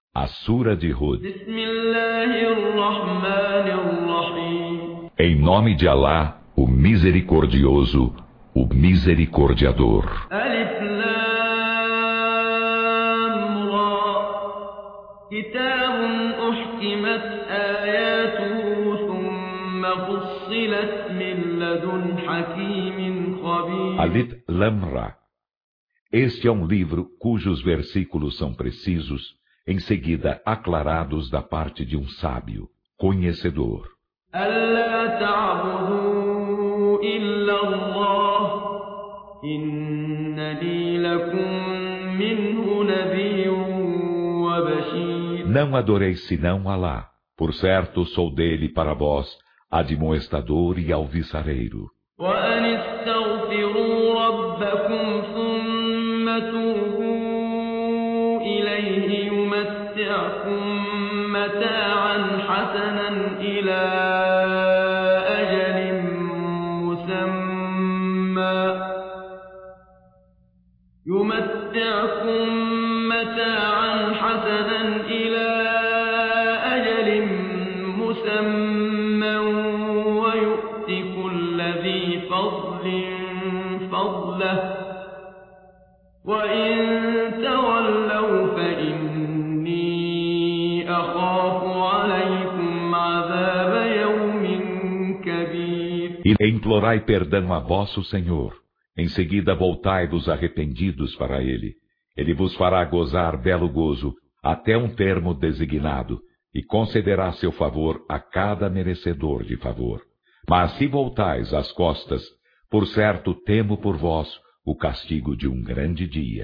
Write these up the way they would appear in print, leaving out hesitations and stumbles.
A Sura de Hud. Em nome de Alá, o Misericordioso, o Misericordiador. Alif Lam Ra. Kitabun uhkimat ayatuhu thumma fussilat min ladun hakimin khabir. Alif Lam Ra. Este é um livro cujos versículos são precisos, em seguida aclarados da parte de um sábio, conhecedor. Alla ta'budu illa Allah, innani lakum minhu nadhirun wa bashir. Não adoreis senão Alá, por certo sou dele para vós admoestador e alvissareiro. Wa an istaghfiru rabbakum thumma tubu ilayhi yumatti'kum mata'an hasanan ila ajalin musamma wa yu'ti kulli dhi fadlin fadlahu wa in tawallaw fa inni akhafu alaykum adhaba yawmin kabir. E implorai perdão a vosso Senhor. Em seguida voltai-vos arrependidos para Ele. Ele vos fará gozar belo gozo até um termo designado e concederá seu favor a cada merecedor de favor. Mas se voltais as costas, por certo temo por vós o castigo de um grande dia.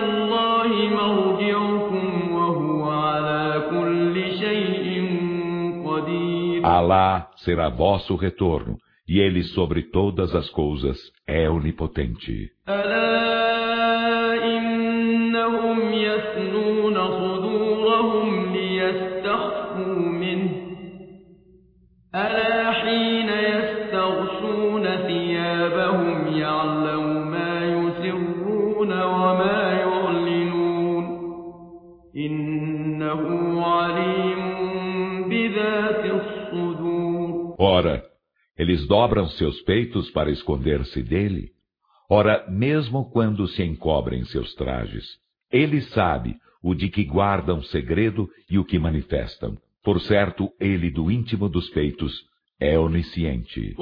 Alá será vosso retorno, e Ele sobre todas as coisas é onipotente. Ora, eles dobram seus peitos para esconder-se dele. Ora, mesmo quando se encobrem seus trajes, ele sabe o de que guardam segredo e o que manifestam. Por certo, ele do íntimo dos peitos é onisciente.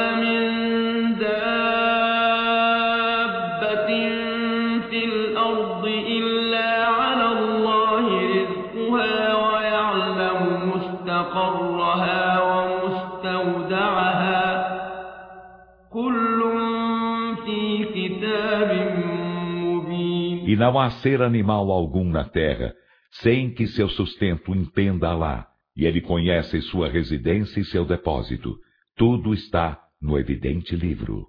E não há ser animal algum na terra, sem que seu sustento impenda Alá, e ele conhece sua residência e seu depósito. Tudo está no evidente livro.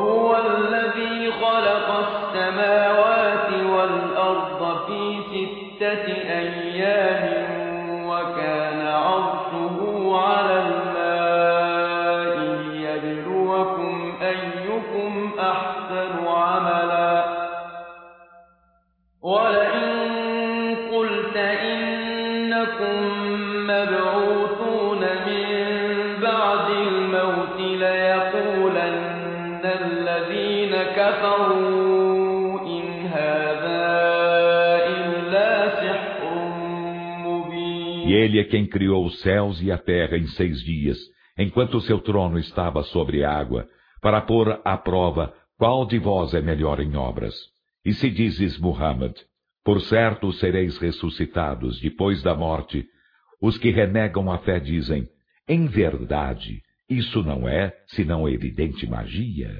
E ele é quem criou os céus e a terra em 6 dias, enquanto seu trono estava sobre a água, para pôr à prova qual de vós é melhor em obras. E se dizes, Muhammad, por certo sereis ressuscitados depois da morte, os que renegam a fé dizem, em verdade, isso não é senão evidente magia.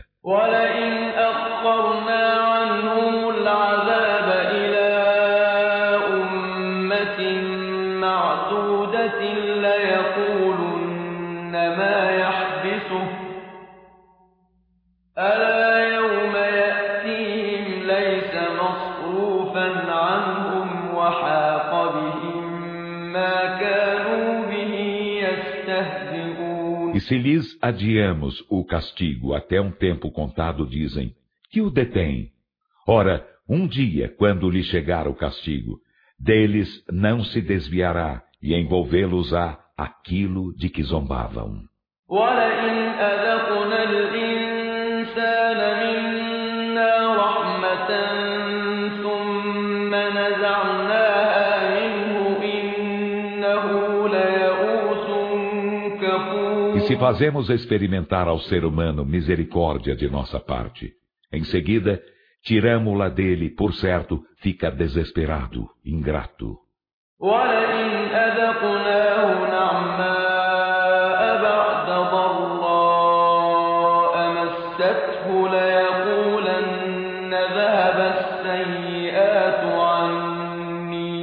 E se lhes adiamos o castigo até um tempo contado, dizem, que o detém? Ora, um dia, quando lhe chegar o castigo, Deles não se desviará, e envolvê-los-á aquilo de que zombavam. وَلَئِنْ أَذَقْنَا الْإِنسَانَ مِنَّا رَحْمَةً ثُمَّ نَزَعْنَاهَا مِنْهُ إِنَّهُ لَيَئُوسٌ كَفُورٌ. E se fazemos experimentar ao ser humano misericórdia de nossa parte, em seguida, tiramo-la dele, por certo, fica desesperado, ingrato. وَلَئِنْ أَذَقْنَاهُ نَعْمَاءَ بَعْدَ ضَرَّاءَ مَسَّتْهُ لَيَقُولَنَّ ذَهَبَ السَّيِّئَاتُ عَنِّي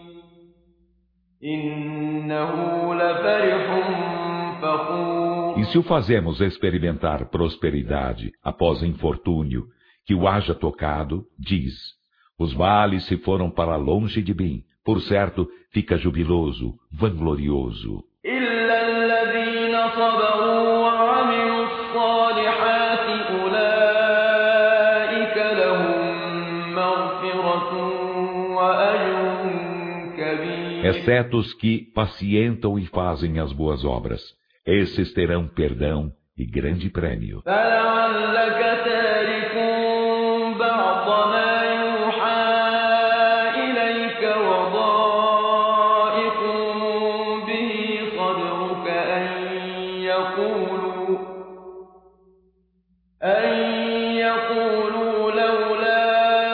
إِنَّهُ لَفَرِحٌ فَخُورٌ. E se o fazemos experimentar prosperidade após infortúnio, que o haja tocado, diz: os males se foram para longe de mim. Por certo, fica jubiloso, vanglorioso. إِلَّا الَّذِينَ صَبَرُوا وَعَمِلُوا الصَّالِحَاتِ أُولَئِكَ لَهُم مَّغْفِرَةٌ وَأَجْرٌ كَبِيرٌ. Exceto os que pacientam e fazem as boas obras. Esses terão perdão e grande prêmio. فَلَعَلَّكَ تَارِكٌ بَعْضَ مَا يُوحَىٰ إِلَيْكَ وَضَائِقٌ بِهِ صَدْرُكَ أَن يَقُولُوا لَوْلَا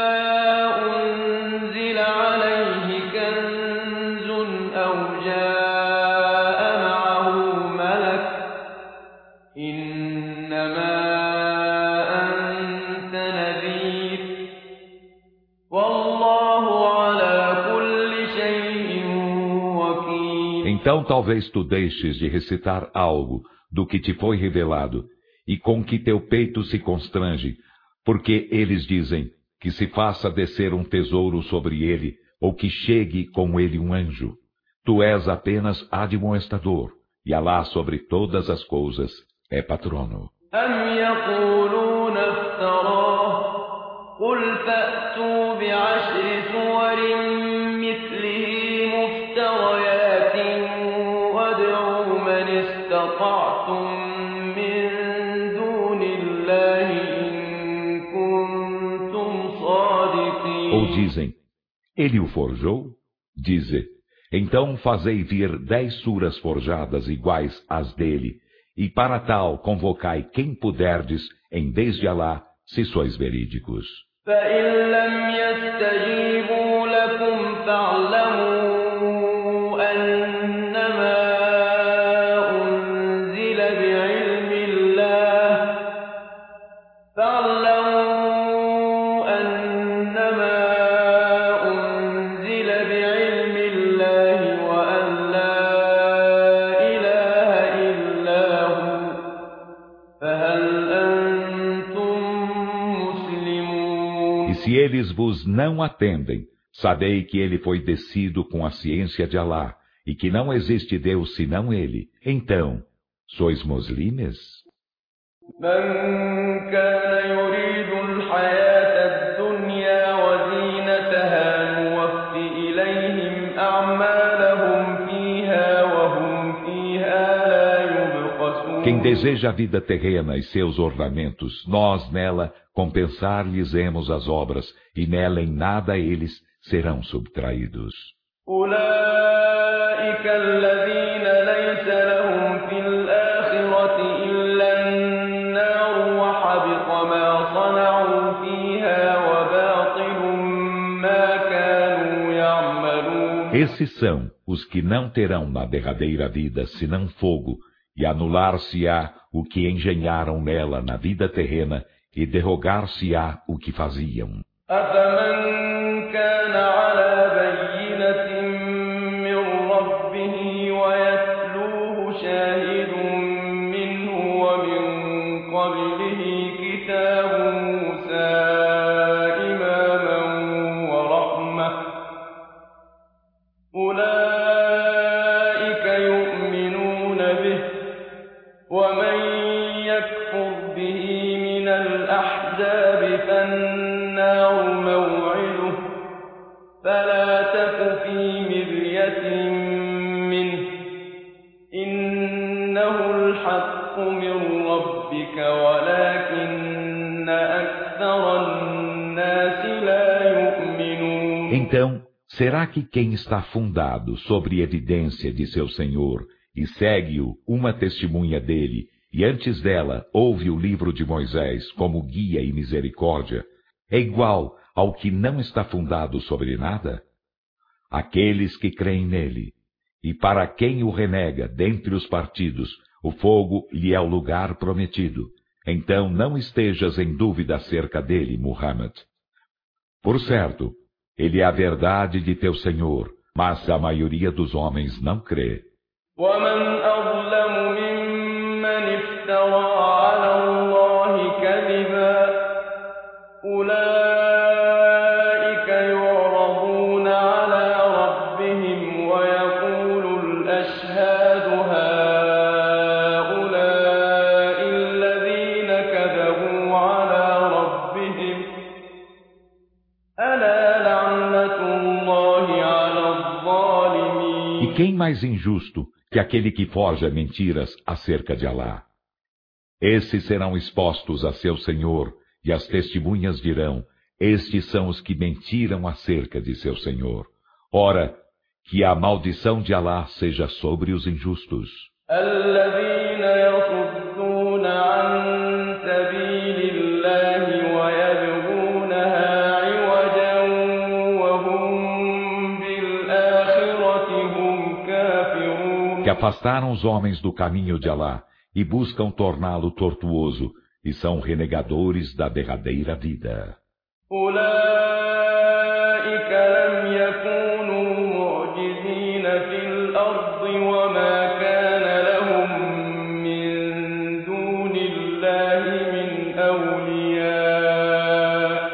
أُنزِلَ عَلَيْهِ كَنزٌ أَوْ جَاءَ مَعَهُ مَلَكٌ إِنَّمَا أَنتَ نَذِيرٌ وَاللَّهُ عَلَىٰ كُلِّ شَيْءٍ وَكِيلٌ. Então talvez tu deixes de recitar algo do que te foi revelado, e com que teu peito se constrange, porque eles dizem que se faça descer um tesouro sobre ele, ou que chegue com ele um anjo. Tu és apenas admoestador, e Alá sobre todas as coisas é patrono. أَمْ يَقُولُونَ افْتَرَاهُ قُلْ فَأْتُوا بِعَشْرِ سُوَرٍ مِّثْلِهِ مُفْتَرَيَاتٍ وَادْعُوا مَنِ اسْتَطَعْتُم مِّن دُونِ اللَّهِ إِن كُنتُمْ صَادِقِينَ. Ou dizem, ele o forjou? Dize, então fazei vir 10 suras forjadas iguais às dele, e para tal convocai quem puderdes, em vez de Alá, se sois verídicos. فَإِن لَّمْ يَسْتَجِيبُوا لَكُمْ فَاعْلَمُوا أَنَّمَا أُنزِلَ بِعِلْمِ اللَّهِ وَأَن لَّا إِلَٰهَ إِلَّا هُوَ فَهَلْ أَنتُم مُّسْلِمُونَ. E se eles vos não atendem, sabei que ele foi descido com a ciência de Alá, e que não existe Deus senão ele. Então, sois muslimes? مَن كَانَ يُرِيدُ الْحَيَاةَ الدُّنْيَا وَزِينَتَهَا نُوَفِّ إِلَيْهِمْ أَعْمَالَهُمْ فِيهَا وَهُمْ فِيهَا لَا يُبْخَسُونَ. Quem deseja a vida terrena e seus ornamentos, nós nela compensar-lhes-emos as obras, e nela em nada eles serão subtraídos. أُولَٰئِكَ الَّذِينَ لَيْسَ لَهُمْ فِي الْآخِرَةِ إِلَّا النَّارُ وَحَبِطَ مَا صَنَعُوا فِيهَا وَبَاطِلٌ مَّا كَانُوا يَعْمَلُونَ. Esses são os que não terão na derradeira vida senão fogo, e anular-se-á o que engenharam nela na vida terrena, e derrogar-se-á o que faziam. أَفَمَن كَانَ عَلَىٰ بَيِّنَةٍ مِّن رَّبِّهِ وَيَتْلُوهُ شَاهِدٌ مِّنْهُ وَمِن قَبْلِهِ كِتَابُ مُوسَىٰ إِمَامًا وَرَحْمَةً أُولَٰئِكَ يُؤْمِنُونَ بِهِ ۚ وَمَن يَكْفُرْ بِهِ مِنَ الْأَحْزَابِ فَالنَّارُ مَوْعِدُهُ ۚ فَلَا تَكُ الحق من ربك ولكن أكثر الناس لا يؤمنون. Então, será que quem está fundado sobre evidência de seu Senhor e segue-o uma testemunha dele, e antes dela ouve o livro de Moisés como guia e misericórdia, é igual ao que não está fundado sobre nada? Aqueles que creem nele, e para quem o renega dentre os partidos, o fogo lhe é o lugar prometido. Então não estejas em dúvida acerca dele, Muhammad. Por certo, ele é a verdade de teu Senhor, mas a maioria dos homens não crê. ومن أظلم ممن افترى على الله كذبا أولئك يعرضون على ربهم ويقول الأشهاد هؤلاء الذين كذبوا على ربهم ألا لعنة الله على الظالمين. E quem mais injusto que aquele que forja mentiras acerca de Alá? Esses serão expostos a seu Senhor, e as testemunhas dirão: estes são os que mentiram acerca de seu Senhor. Ora, que a maldição de Alá seja sobre os injustos. الذين يصدون عن سبيل الله ويبغونها عوجا وهم بالآخرة هم كافرون. Que afastaram os homens do caminho de Alá e buscam torná-lo tortuoso, e são renegadores da derradeira vida. أولئك لم يكونوا معجزين في الأرض وما كان لهم من دون الله من أولياء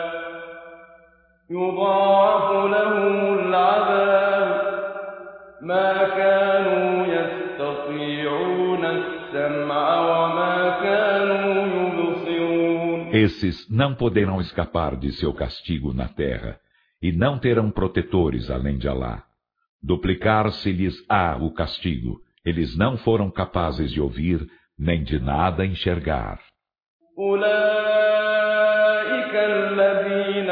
يضاعف لهم العذاب ما كانوا يستطيعون السمع وما كانوا يبصرون. Esses não poderão escapar de seu castigo na terra, e não terão protetores além de Alá. Duplicar-se-lhes-á o castigo, eles não foram capazes de ouvir, nem de nada enxergar. أولئك الذين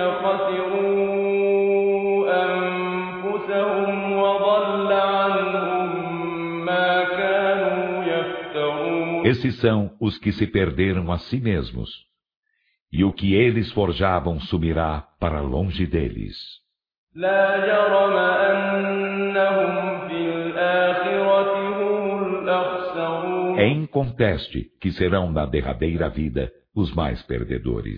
خسروا أنفسهم وضل عنهم ما كانوا يفترون. Esses são os que se perderam a si mesmos, e o que eles forjavam sumirá para longe deles. لا جرم أنهم في الآخرة هم الأخسرون. É inconteste que serão na derradeira vida os mais perdedores.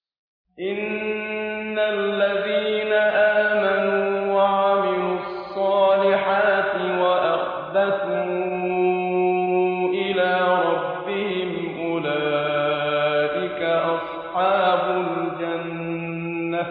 إن الذين آمنوا وعملوا الصالحات وأخبتوا إلى ربهم أولئك أصحاب الجنة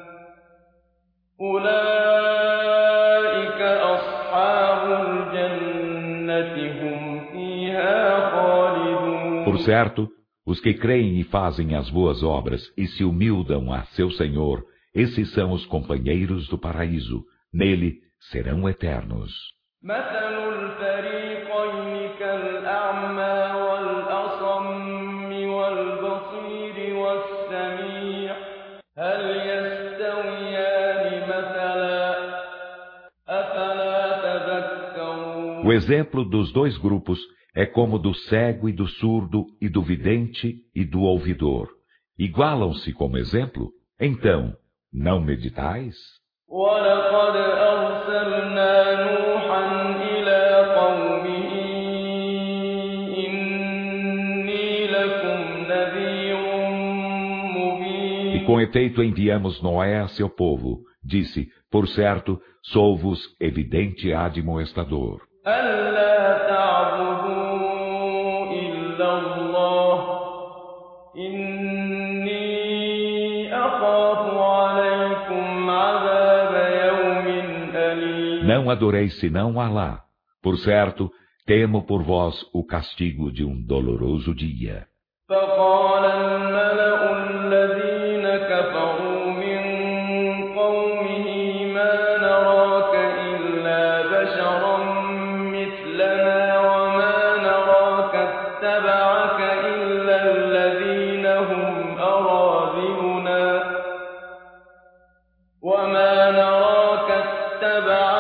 هم فيها خالدون. Por certo, os que creem e fazem as boas obras e se humildam a seu Senhor, esses são os companheiros do paraíso. Nele serão eternos. مثل الفريقين كالأعمى والأصم والبصير والسميع هل يستويان مثلا أفلا تذكرون. O exemplo dos dois grupos é como do cego e do surdo e do vidente e do ouvidor. Igualam-se como exemplo? Então, não meditais? ولقد أرسلنا نوحا إلى قومه إني لكم نذير مبين. E com efeito enviamos Noé a seu povo. Disse, por certo, sou-vos evidente admoestador. ألا تعبدوا إلا الله إني أخاف عليكم عذاب يوم أليم. Não adoreis senão Alá. Por certo, temo por vós o castigo de doloroso dia. فقال الملأ الذين كفروا من قومه ما نراك إلا بشرا مثلنا وما نراك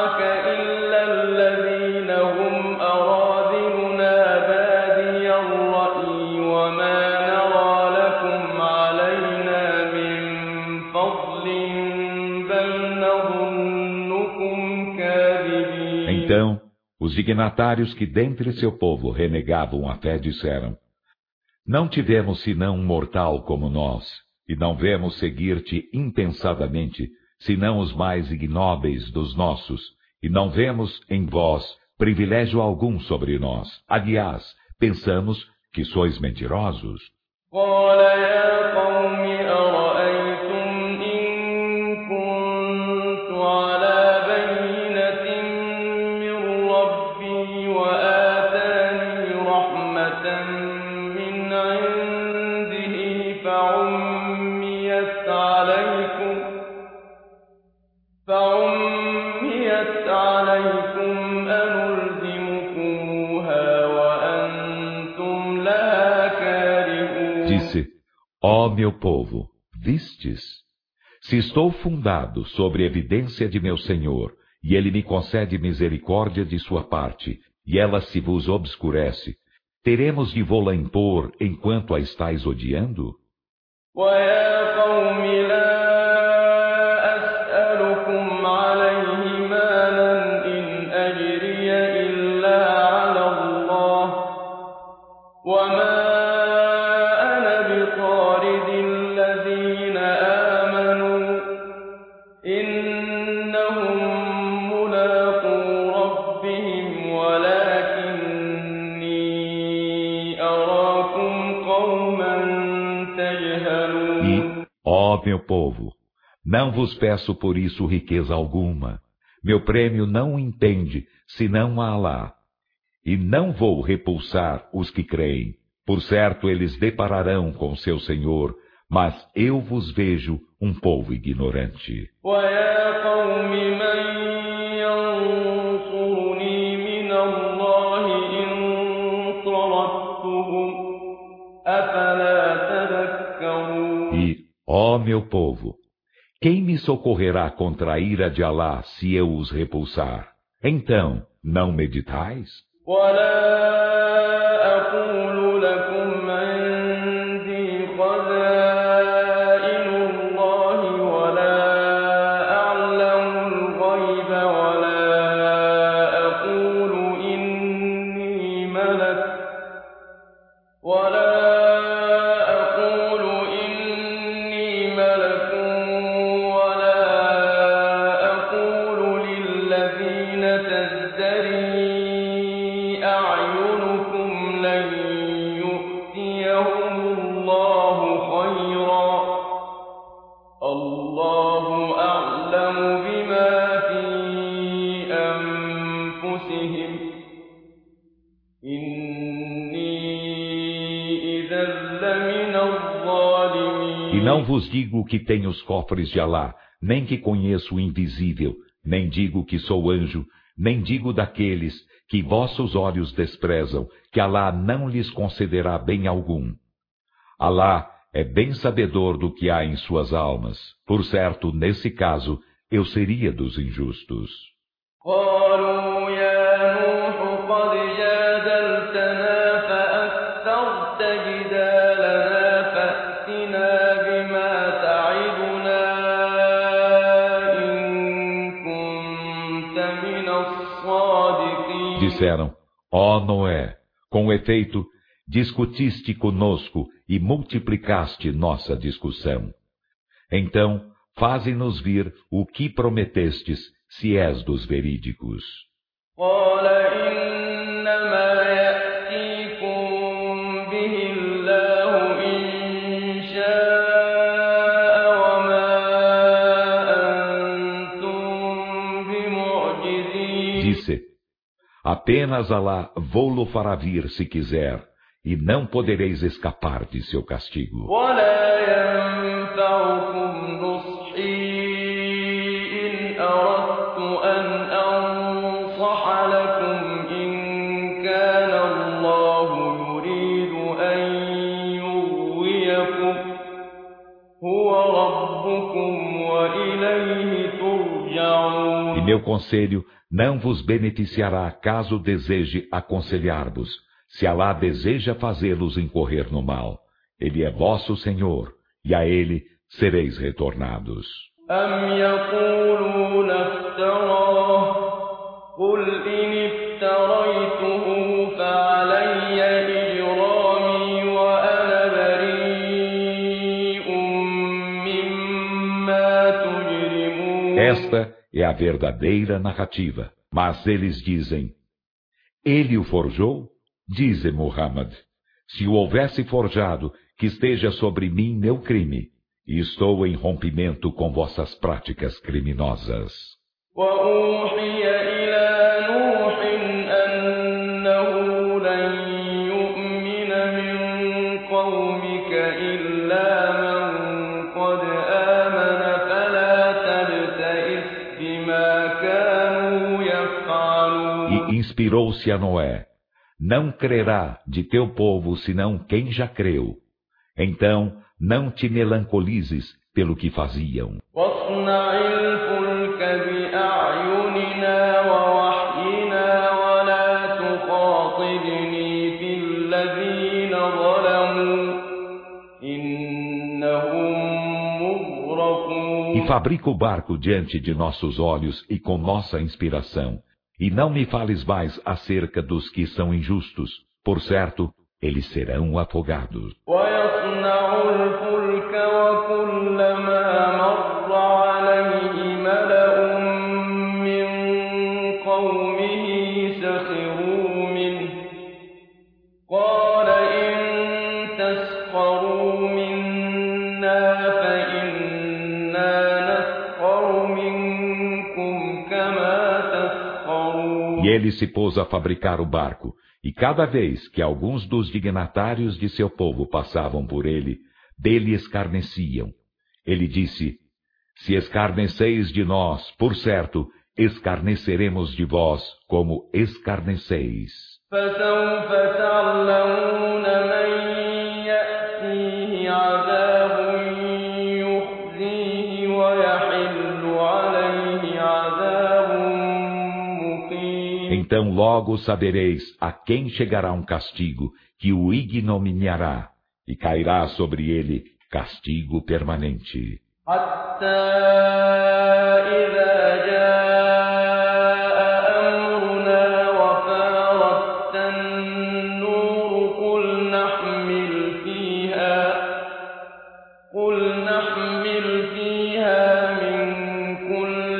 اتبعك إلا الذين هم أراذلنا بادي الرأي وما نرى لكم علينا من فضل بل نظنكم كاذبين. Então, os dignatários que dentre seu povo renegavam a fé disseram: Não tivemos senão um mortal como nós, e não vemos seguir-te impensadamente, senão os mais ignóbeis dos nossos, e não vemos em vós privilégio algum sobre nós. Aliás, pensamos que sois mentirosos. قال يا قوم أرأيتم إن كنت على بينة من ربي وآتاني رحمة من عنده فعميت عليكم أنلزمكموها وأنتم لها كارهون. Disse: Ó meu povo, vistes? Se estou fundado sobre evidência de meu Senhor, e Ele me concede misericórdia de sua parte, e ela se vos obscurece, teremos de vô-la impor enquanto a estáis odiando? ويا قوم لا أسألكم عليه مالا إن أجري إلا على الله وما أنا بطارد الذين آمنوا إنهم ملاقو ربهم ولكني أراكم قوما تجهلون. E, ó meu povo, não vos peço por isso riqueza alguma. Meu prêmio não impende, senão a Alá. E não vou repulsar os que creem. Por certo, eles depararão com seu Senhor, mas eu vos vejo um povo ignorante. ويا قوم من ينصرني من الله إن طردتهم أفلا تذكرون. E, ó meu povo, quem me socorrerá contra a ira de Alá se eu os repulsar? Então, não meditais? ولا أقول لكم عندي خزائن الله ولا أعلم الغيب ولا أقول إني ملك ولا أقول للذين تزدري أعينكم لن يؤتيهم الله خيرا الله أعلم بما في أنفسهم إني إذا لمن الظالمين. E não vos digo que tenho os cofres de Alá, nem que conheço o invisível, nem digo que sou anjo, nem digo daqueles que vossos olhos desprezam, que Alá não lhes concederá bem algum. Alá é bem sabedor do que há em suas almas. Por certo, nesse caso, eu seria dos injustos. قالوا يا نوح قد جادلتنا فأكثرت جدالنا فأتنا بما تعدنا إن كنت من الصادقين. Disseram: Ó Noé, com efeito, discutiste conosco e multiplicaste nossa discussão. Então, faze-nos vir o que prometestes, se és dos verídicos. قال إنما يأتيكم به الله إن شاء وما أنتم بمعجزين. Disse: Apenas Alá vô-lo fará vir se quiser, e não podereis escapar de seu castigo. ولا ينفعكم نصحي إن أردت أن أنصح لكم إن كان الله يريد أن يغويكم هو ربكم وإليه ترجعون. E meu conselho não vos beneficiará caso deseje aconselhar-vos, se Alá deseja fazê-los incorrer no mal. Ele é vosso Senhor, e a Ele sereis retornados. أم يقولون افتراه قل إن افتريته فعلي إجرامي وأنا بريء مما تجرمون. Esta é a verdadeira narrativa. Mas eles dizem: ele o forjou? Dize Muhammad: se o houvesse forjado, que esteja sobre mim meu crime, e estou em rompimento com vossas práticas criminosas. وأوحي إلى نوح أنه لن يؤمن من قومك إلا من قد آمن فلا تبتئس بما كانوا يفعلون. E inspirou-se a Noé: não crerá de teu povo senão quem já creu. Então, não te melancolizes pelo que faziam. واصنع الفلك بأعيننا ووحينا ولا تخاطبني في الذين ظلموا إنهم مغرقون. E fabrica o barco diante de nossos olhos e com nossa inspiração. E não me fales mais acerca dos que são injustos. Por certo, eles serão afogados. ويصنع الفلك وكلما مر عليه ملأ من قومه سخروا منه قال إن تسخروا منا فإنا نسخر منكم كما تسخرون. E ele se pôs a fabricar o barco. E cada vez que alguns dos dignatários de seu povo passavam por ele, dele escarneciam. Ele disse: se escarneceis de nós, por certo, escarneceremos de vós como escarneceis. فسوف تعلمون من يأتيه عذاب يخزيه ويحل عليه عذاب مقيم. Então logo sabereis a quem chegará um castigo que o ignominiará, e cairá sobre ele castigo permanente. حتى إذا جاء أمرنا وفارت النور قل نحمل فيها من كل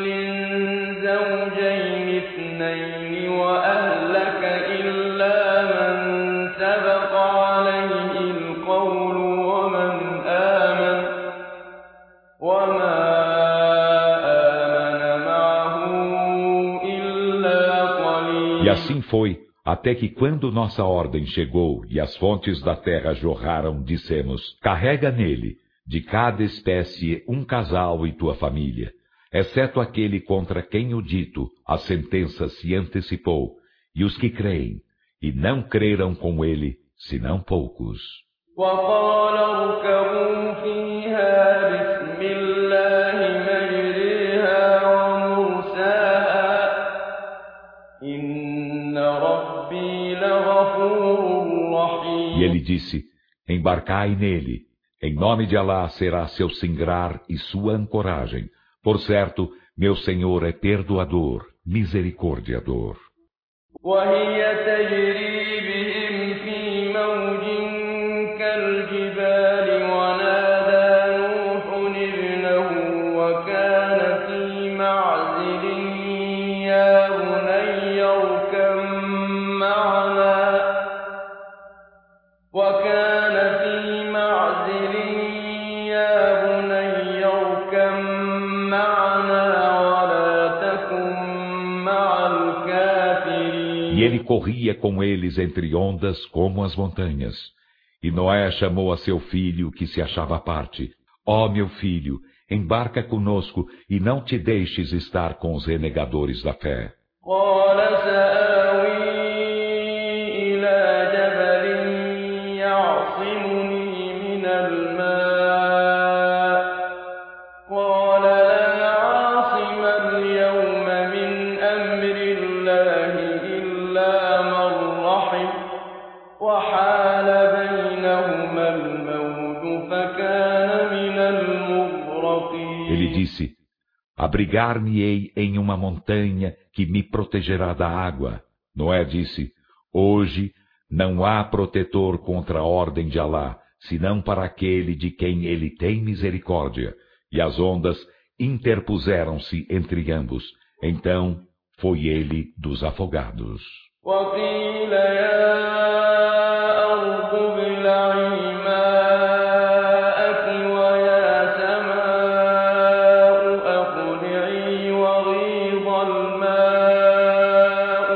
زوجين اثنين وأهلك إلا من سبق عليه القول ومن آمن وما آمن معه إلا قليل. E assim foi, até que quando nossa ordem chegou e as fontes da terra jorraram, dissemos: carrega nele, de cada espécie, um casal e tua família, exceto aquele contra quem o dito, a sentença se antecipou, e os que creem, e não creram com ele, senão poucos. وقال اركبوا فيها بسم الله مجريها ومرساها إن ربي لغفور رحيم. E ele disse: embarcai nele, em nome de Alá será seu singrar e sua ancoragem. Por certo, meu Senhor é perdoador, misericordiador. وهي تجري بهم في موج كالجبال ونادى نوح ابنه وكان في معزل يا بني اركب معنا ولا تكن مع الكافرين. E ele corria com eles entre ondas como as montanhas. E Noé chamou a seu filho, que se achava à parte: Ó meu filho, embarca conosco e não te deixes estar com os renegadores da fé. قال سآوي إلى جبل يعصمني من الماء قال لا عاصم اليوم من الله إلا من رحم وحال بينهما الموج فكان من المغرقين. Ele disse: abrigar-me-ei em uma montanha que me protegerá da água. Noé disse: hoje não há protetor contra a ordem de Alá, senão para aquele de quem ele tem misericórdia. E as ondas interpuseram-se entre ambos. Então foi ele dos afogados. وقيل يا أرض ابلعي ماءك ويا سماء أقلعي وغيض الماء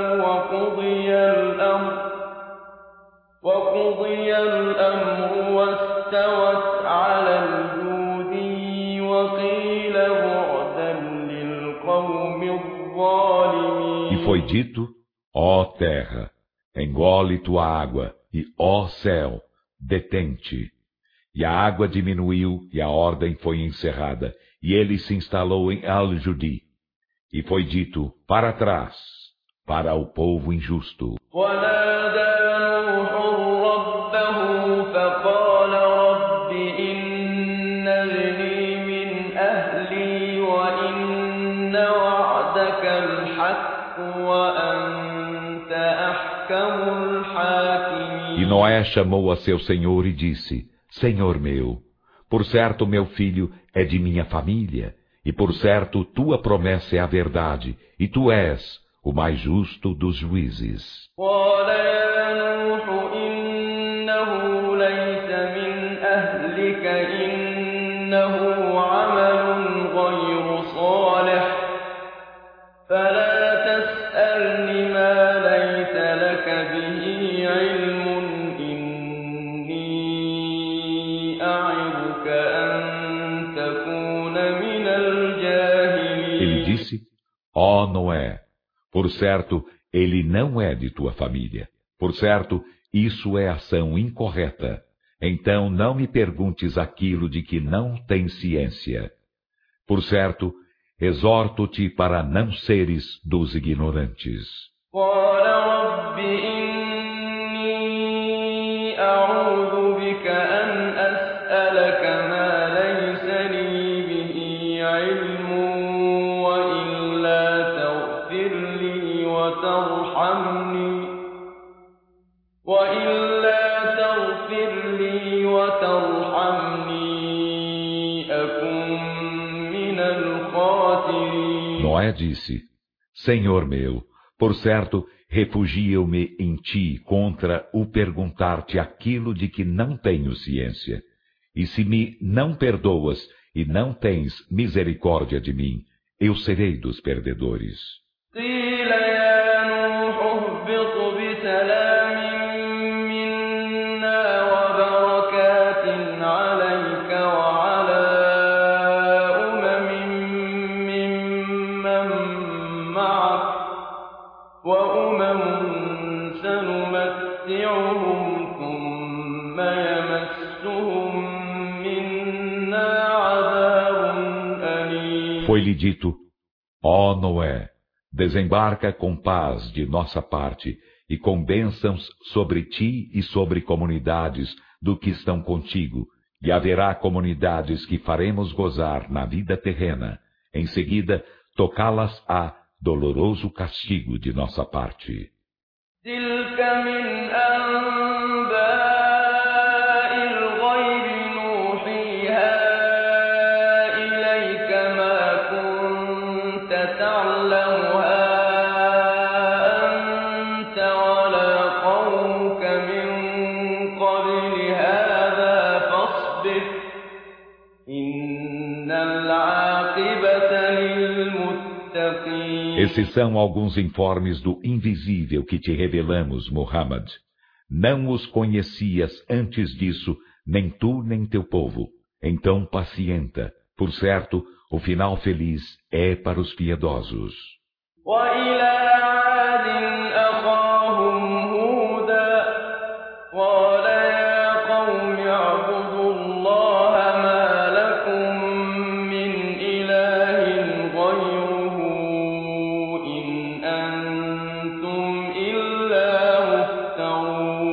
وقضي الأمر واستوت على الجودي وقيل بعدا للقوم الظالمين. E foi dito: ó terra, engole tua água, e ó céu, detente. E a água diminuiu, e a ordem foi encerrada, e ele se instalou em Al-Judi. E foi dito: para trás, para o povo injusto. ونادى نوح ربه فقال رب إن ابني من أهلي وإن وعدك الحق وأنت أحكم الحاكمين. E Noé chamou a seu senhor e disse: Senhor meu, por certo meu filho é de minha família, e por certo tua promessa é a verdade, e tu és o mais justo dos juízes. قال يا نوح إنه ليس من أهلك إنه عمل غير صالح فلا تسألني ما ليس لك به علم إني أعظك أن تكون من الجاهلين. Ele disse: ó Noé, por certo, ele não é de tua família. Por certo, isso é ação incorreta. Então não me perguntes aquilo de que não tens ciência. Por certo, exorto-te para não seres dos ignorantes. قال رب إني أعوذ بك أن أسألك ما ليس لي به علم وإلا تغفر لي وترحمني أكن من الخاسرين. Noé disse: Senhor meu, por certo, refugio-me em ti contra o perguntar-te aquilo de que não tenho ciência. E se me não perdoas e não tens misericórdia de mim, eu serei dos perdedores. قيل يا نوح اهبط بسلام منا وبركات عليك وعلى أمم ممن معك وأمم سنمتعهم ثم يمسهم منا عذاب أليم. Foi-lhe dito: ó Noé, desembarca com paz de nossa parte e com bênçãos sobre ti e sobre comunidades do que estão contigo, e haverá comunidades que faremos gozar na vida terrena. Em seguida, tocá-las-á doloroso castigo de nossa parte. تلك من أنباء الغيب نوحيها إليك ما كنت تعلمها أنت ولا قومك من قبل هذا فاصبر إن العاقبة للمتقين. Esses são alguns informes do invisível que te revelamos, Muhammad. Não os conhecias antes disso, nem tu nem teu povo. Então pacienta. Por certo, o final feliz é para os piedosos. وإلى عاد أخاهم هودا قال يا قوم اعبدوا الله ما لكم من إله غيره إن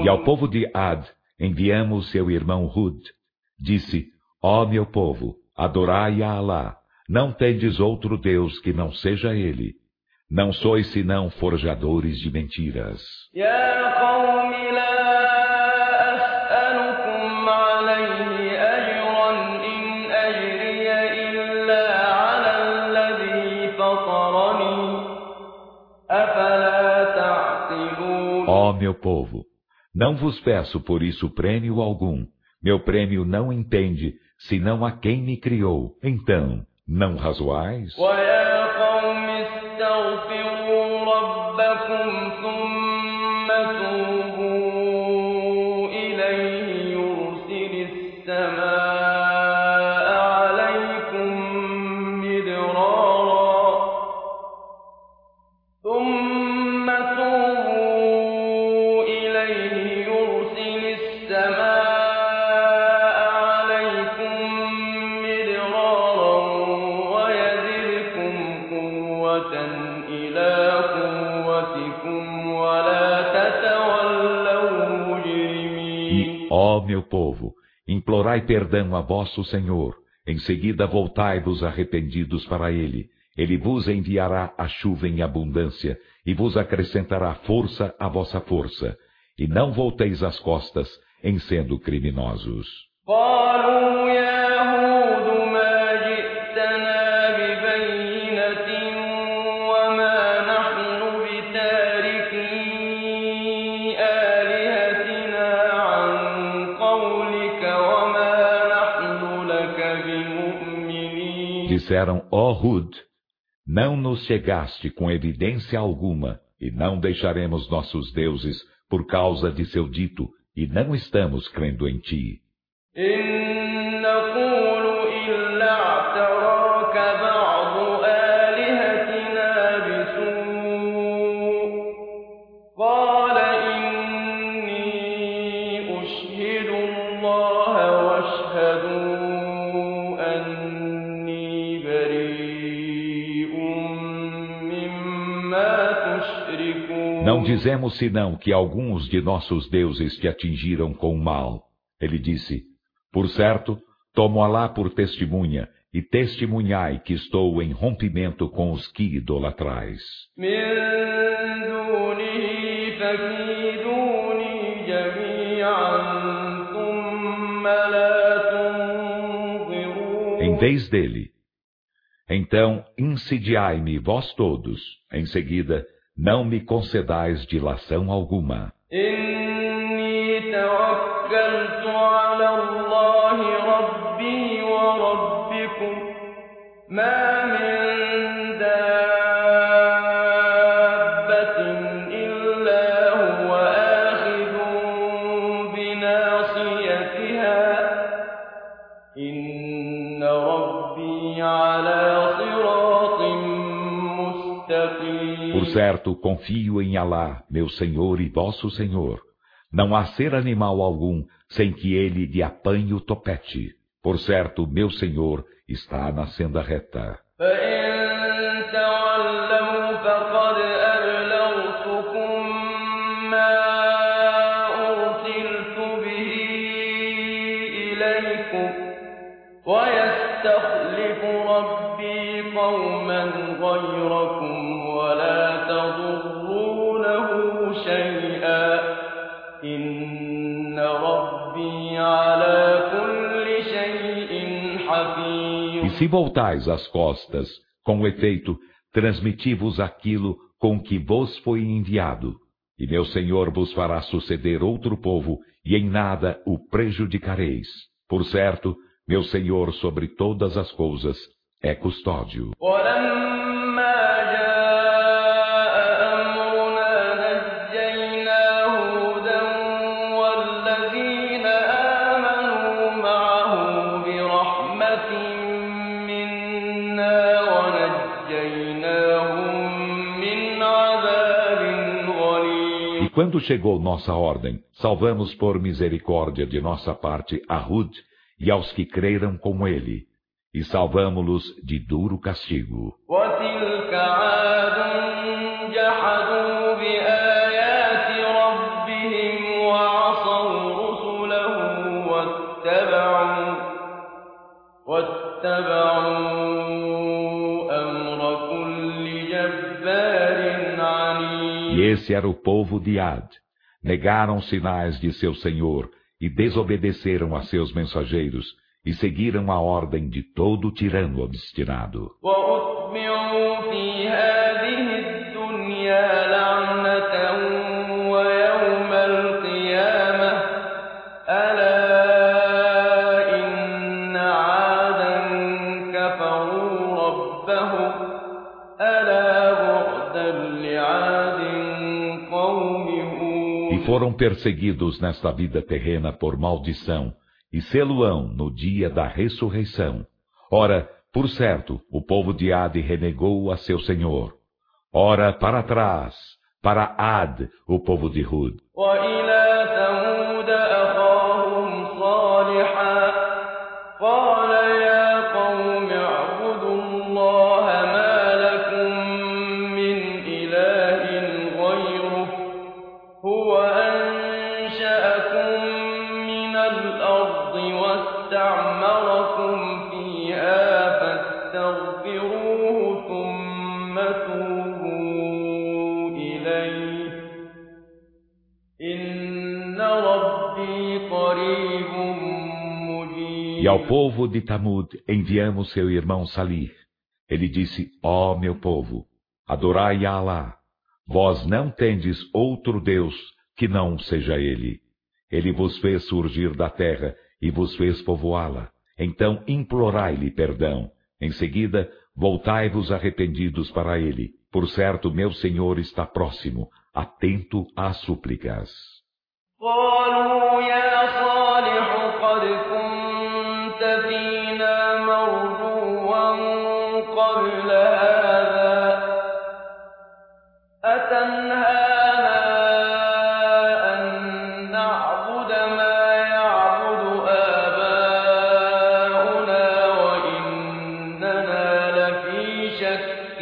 E ao povo de Ad enviamos seu irmão Hud. Disse: Ó meu povo, adorai a Alá. Não tendes outro Deus que não seja Ele. Não sois senão forjadores de mentiras. يا قوم لا أسألكم عليه أجرا إن أجري إلا على الذي فطرني أفلا تعقلون. Ó meu povo, não vos peço por isso prêmio algum. Meu prêmio não entende, senão a quem me criou. Então, não razoais? ويا قوم استغفروا ربكم ثم توبوا إليه يرسل السماء عليكم مدرارا ويزدكم قوة إلى قوتكم ولا تتولوا مجرمين. E, ó meu povo, implorai perdão a vosso Senhor. Em seguida voltai-vos arrependidos para Ele. Ele vos enviará a chuva em abundância e vos acrescentará força à vossa força. E não volteis as costas em sendo criminosos. قالوا يا هود ما جئتنا ببينة وما نحن بتاركي آلهتنا عن قولك وما نحن لك بمؤمنين. Disseram, ó Hud, não nos chegaste com evidência alguma, e não deixaremos nossos deuses por causa de seu dito, e não estamos crendo em ti. إن نقول إلا اعتراك بعض آلهتنا بسوء قال إني أشهد الله واشهدوا أني بريء مما تشركون. Não dizemos senão que alguns de nossos deuses te atingiram com mal. Ele disse, por certo, tomo Alá por testemunha, e testemunhai que estou em rompimento com os que idolatrais. من دونه فكيدوني جميعا ثم لا تنظرون. Em vez dele. Então, insidiai-me vós todos. Em seguida, não me concedais dilação alguma. إني توكلت على الله ربي وربكم ما من دابة إلا هو آخذ بناصيتها إن ربي على صراط مستقيم. Por certo, confio em Alá, meu Senhor e vosso Senhor. Não há ser animal algum sem que ele lhe apanhe o topete. Por certo, meu Senhor está na senda reta. فإن تولوا فقد أبلغتكم ما أرسلت به إليكم ويستخلف ربي قوما غيركم ولا تضرونه شيئا إن ربي على كل شيء حفيظ. E se voltais as costas, com efeito, transmiti-vos aquilo com que vos foi enviado. E meu Senhor vos fará suceder outro povo, e em nada o prejudicareis. Por certo, meu Senhor sobre todas as coisas é custódio. E quando chegou nossa ordem, salvamos por misericórdia de nossa parte a Hud e aos que creram com ele, e salvamo-los de duro castigo. وتلك عاد جحدوا بآيات ربهم E esse era o povo de Ad. Negaram os sinais de seu Senhor e desobedeceram a seus mensageiros e seguiram a ordem de todo tirano obstinado. وأتبعوا في هذه الدنيا لعنة ويوم القيامة ألا إن عادا كفروا ربهم ألا بعدا لعاد قوم هود. E foram perseguidos nesta vida terrena por maldição, e sê-lo-ão no dia da ressurreição. Ora, por certo, o povo de Ad renegou a seu Senhor. Ora, para trás, para Ad, o povo de Hud. وإلى ثمود أخاهم صالحا قال يا قوم اعبدوا الله ما لكم من إله غيره هو أنشأكم من الأرض واستعمركم فيها فاستغفروه ثم توبوا إليه إن ربي قريب مجيب. E ao povo de Tamud enviamos seu irmão Salih. Ele disse, ó meu povo, adorai a Alá. Vós não tendes outro Deus que não seja Ele. Ele vos fez surgir da terra e vos fez povoá-la. Então implorai-lhe perdão. Em seguida, voltai-vos arrependidos para Ele. Por certo, meu Senhor está próximo, atento às súplicas. قالوا يا صالح قد كنت فينا مرجوا قبل هذا أتنهانا أن نعبد ما يعبد آباؤنا وإننا لفي شك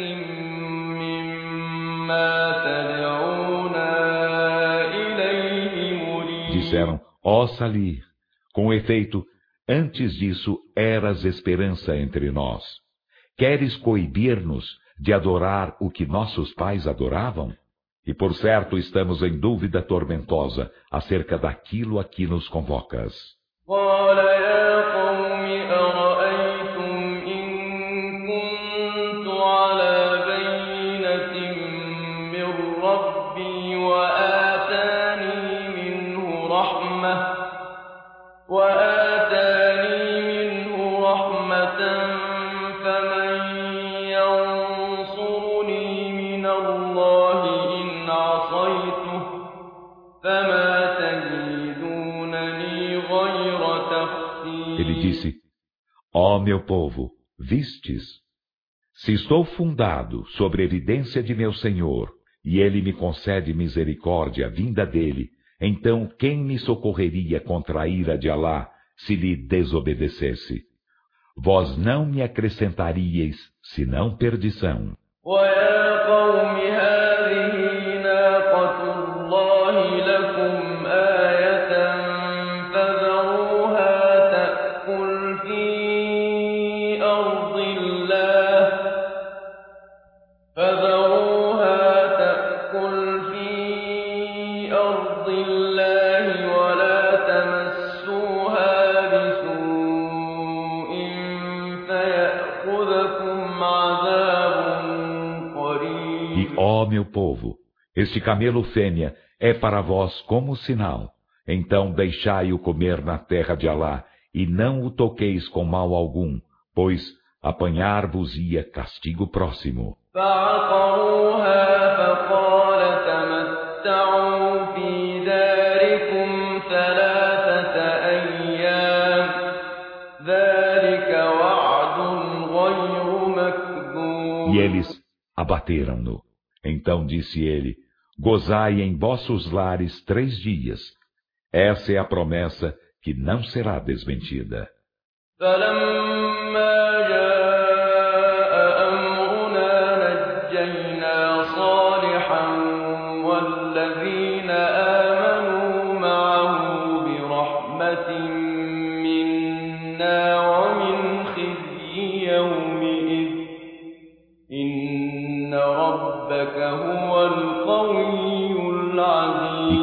مما تدعونا إليه مريب. Disseram, ó Salih, com efeito, antes disso eras esperança entre nós. Queres coibir-nos de adorar o que nossos pais adoravam? E por certo estamos em dúvida tormentosa acerca daquilo a que nos convocas. قال يا قوم أرأيتم إن كنت على بينة من ربي وآتاني منه رحمة فمن ينصرني من الله إن عصيته فما تزيدونني غير تخسير. Ele disse, ó meu povo, vistes? Se estou fundado sobre a evidência de meu Senhor, e Ele me concede misericórdia vinda dele, então quem me socorreria contra a ira de Alá, se lhe desobedecesse? Vós não me acrescentaríeis, senão perdição. ويا قوم هذه ناقة الله لكم آية فذروها تأكل في أرض الله ولا تمسوها بسوء فيأخذكم عذاب قريب. E, ó meu povo, este camelo fêmea é para vós como sinal. Então deixai-o comer na terra de Alá, e não o toqueis com mal algum, pois apanhar-vos-ia castigo próximo. فعقروها فقال تمتعوا في داركم 3 أيام ذلك وعد غير مكذوب. E eles abateram-no. Então disse ele, gozai em vossos lares 3 dias. Essa é a promessa que não será desmentida. فلما جاء أمرنا نجينا صالحا والذين آمنوا معه برحمة منا ومن خزي يومئذ إن ربك هو القوي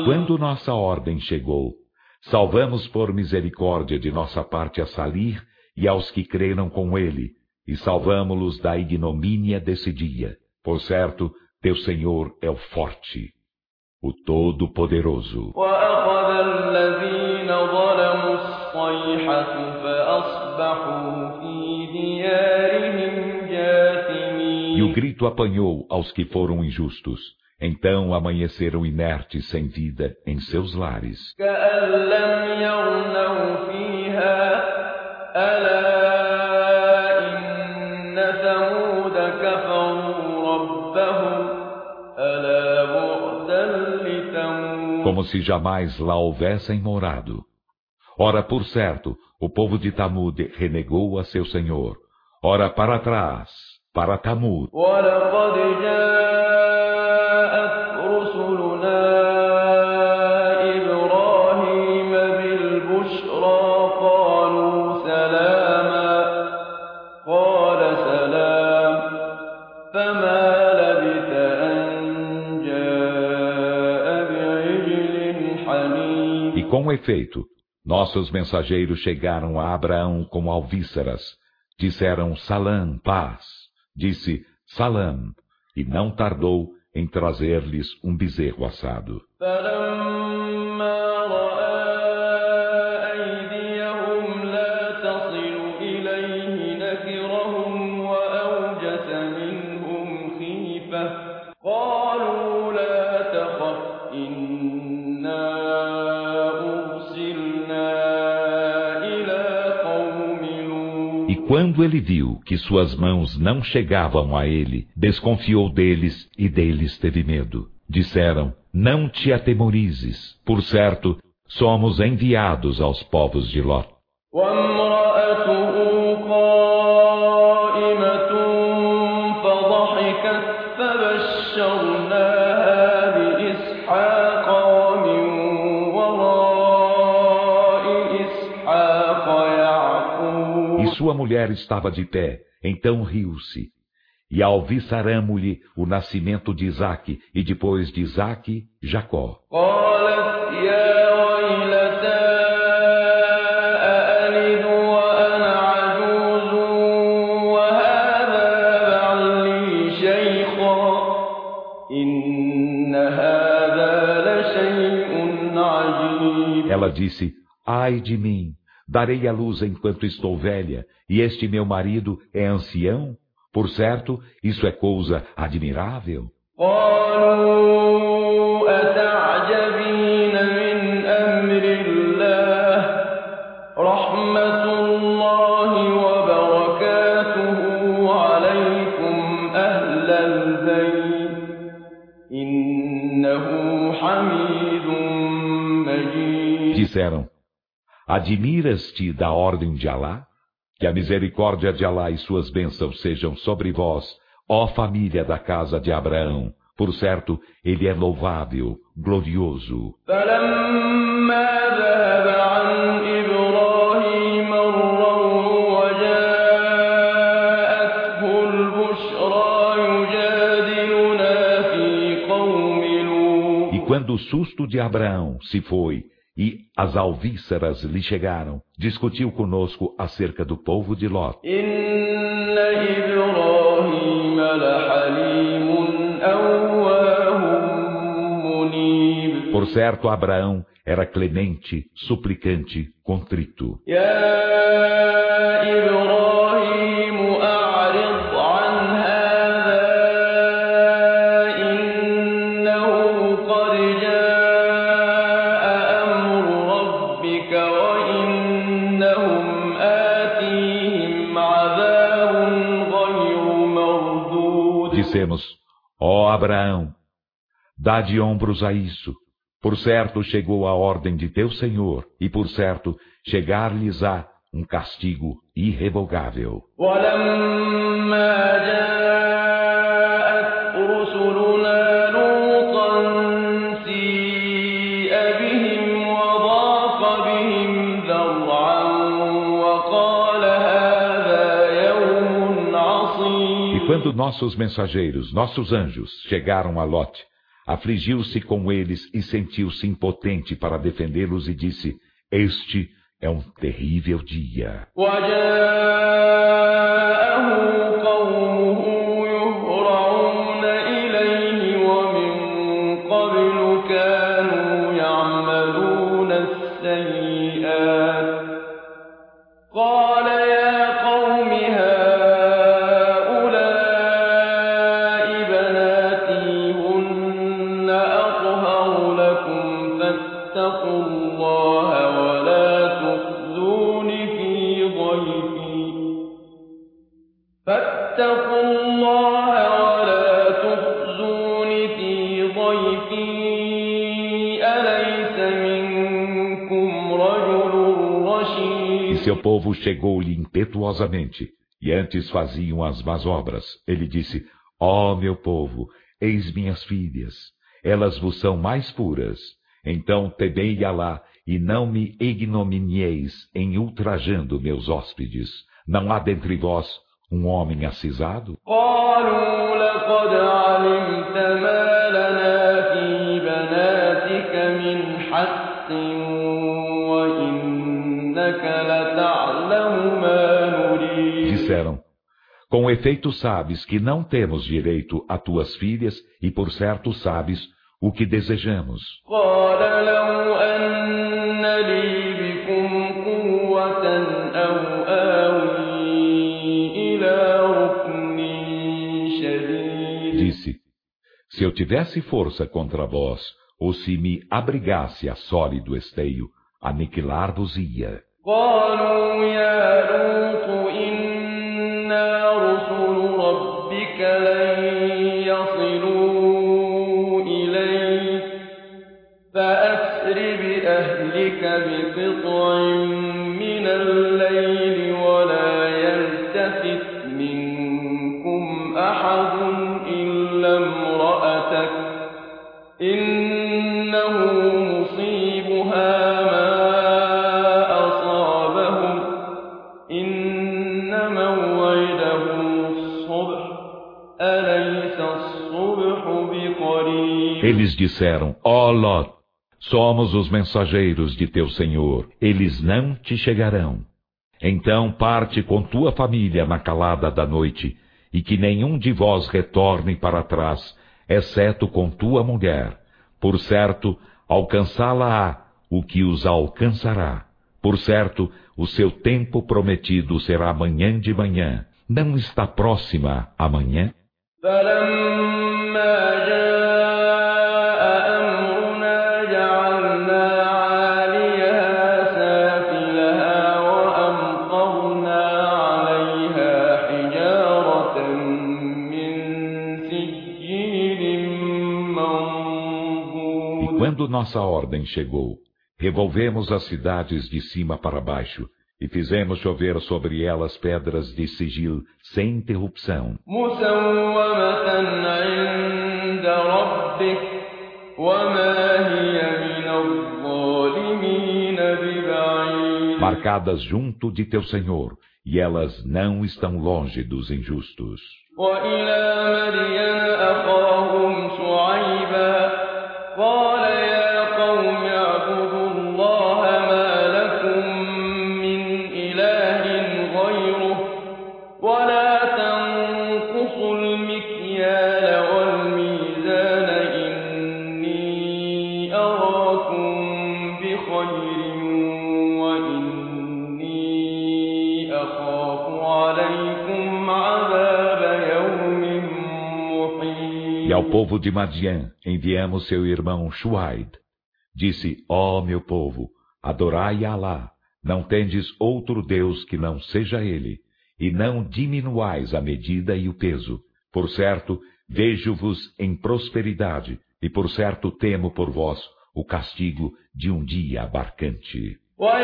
quando nossa ordem chegou, salvamos por misericórdia de nossa parte a Salih e aos que creram com ele, e salvamo-los da ignomínia desse dia. Por certo, teu Senhor é o forte, o Todo-Poderoso. E o grito apanhou aos que foram injustos. Então amanheceram inertes sem vida em seus lares. Como se jamais lá houvessem morado. Ora, por certo, o povo de Tamud renegou a seu Senhor. Ora, para trás, para Tamud. Com efeito, nossos mensageiros chegaram a Abraão com alvíceras. Disseram Salam, paz. Disse Salam, e não tardou em trazer-lhes um bezerro assado. Quando ele viu que suas mãos não chegavam a ele, desconfiou deles e deles teve medo. Disseram, não te atemorizes. Por certo, somos enviados aos povos de Ló. Sua mulher estava de pé, então riu-se. E alviçaramo-lhe o nascimento de Isaque, e depois de Isaque, Jacó. Ela disse, ai de mim! Darei à luz enquanto estou velha, e este meu marido é ancião? Por certo, isso é coisa admirável. Disseram, admiras-te da ordem de Alá? Que a misericórdia de Alá e suas bênçãos sejam sobre vós, ó família da casa de Abraão. Por certo, ele é louvável, glorioso. E quando o susto de Abraão se foi, e as alvíceras lhe chegaram, discutiu conosco acerca do povo de Ló. Por certo, Abraão era clemente, suplicante, contrito. Dissemos, ó Abraão, dá de ombros a isso. Por certo chegou a ordem de teu Senhor, e por certo chegar-lhes-á um castigo irrevogável. Quando nossos mensageiros, nossos anjos, chegaram a Lote, Afligiu-se com eles e sentiu-se impotente para defendê-los e disse: Este é um terrível dia. Seu povo chegou-lhe impetuosamente, e antes faziam as más obras. Ele disse: Ó meu povo, eis minhas filhas, elas vos são mais puras. Então temei Alá, e não me ignominieis em ultrajando meus hóspedes. Não há dentre vós um homem acisado? Disseram: Com efeito sabes que não temos direito a tuas filhas, e por certo sabes o que desejamos. Disse: Se eu tivesse força contra vós, ou se me abrigasse a sólido esteio, aniquilar-vos-ia. Eles disseram: Ó Lot, somos os mensageiros de teu Senhor, eles não te chegarão. Então parte com tua família na calada da noite, e que nenhum de vós retorne para trás, exceto com tua mulher. Por certo, alcançá-la-á o que os alcançará. Por certo, o seu tempo prometido será amanhã de manhã. Não está próxima amanhã? Quando nossa ordem chegou, revolvemos as cidades de cima para baixo e fizemos chover sobre elas pedras de sigil sem interrupção, marcadas junto de teu Senhor, e elas não estão longe dos injustos. E ao povo de Madian enviamos seu irmão Shuaib. Disse: Ó meu povo, adorai Alá, não tendes outro Deus que não seja Ele, e não diminuais a medida e o peso. Por certo, vejo-vos em prosperidade, e por certo temo por vós o castigo de um dia abarcante.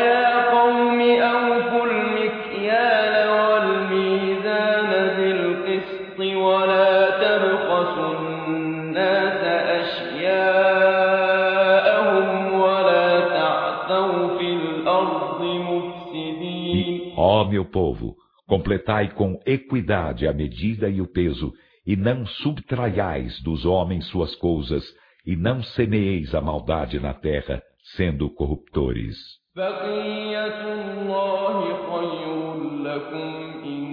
Ó meu povo, completai com equidade a medida e o peso, e não subtraiais dos homens suas coisas, e não semeeis a maldade na terra, sendo corruptores. بقية الله خير لكم إن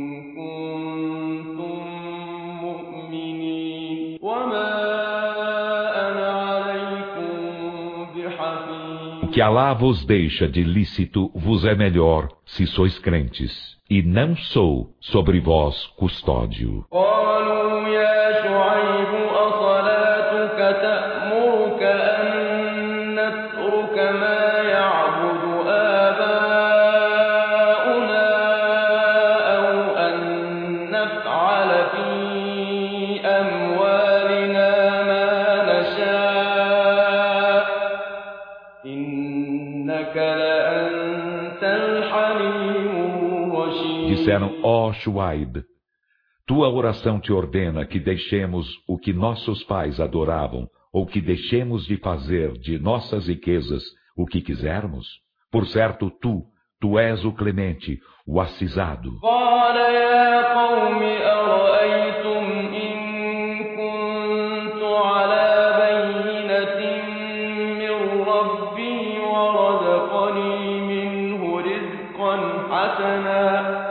كنتم مؤمنين وما أنا عليكم بحفيظ. O que Alá vos deixa de lícito vos é melhor, se sois crentes, e não sou sobre vós custódio. قالوا يا شعيب أصلاتك تأمرك أن نترك ما يعبد آباؤنا أو أن نفعل في أموالنا ما نشاء إنك لأنت الحليم الرشيد. Disseram, ó Shuaib, tua oração te ordena que deixemos o que nossos pais adoravam, ou que deixemos de fazer de nossas riquezas o que quisermos? Por certo, tu és o clemente, o acisado. قال يا قوم أرأيتم إن كنت على بينة من ربي ورزقني منه رزقا حسنا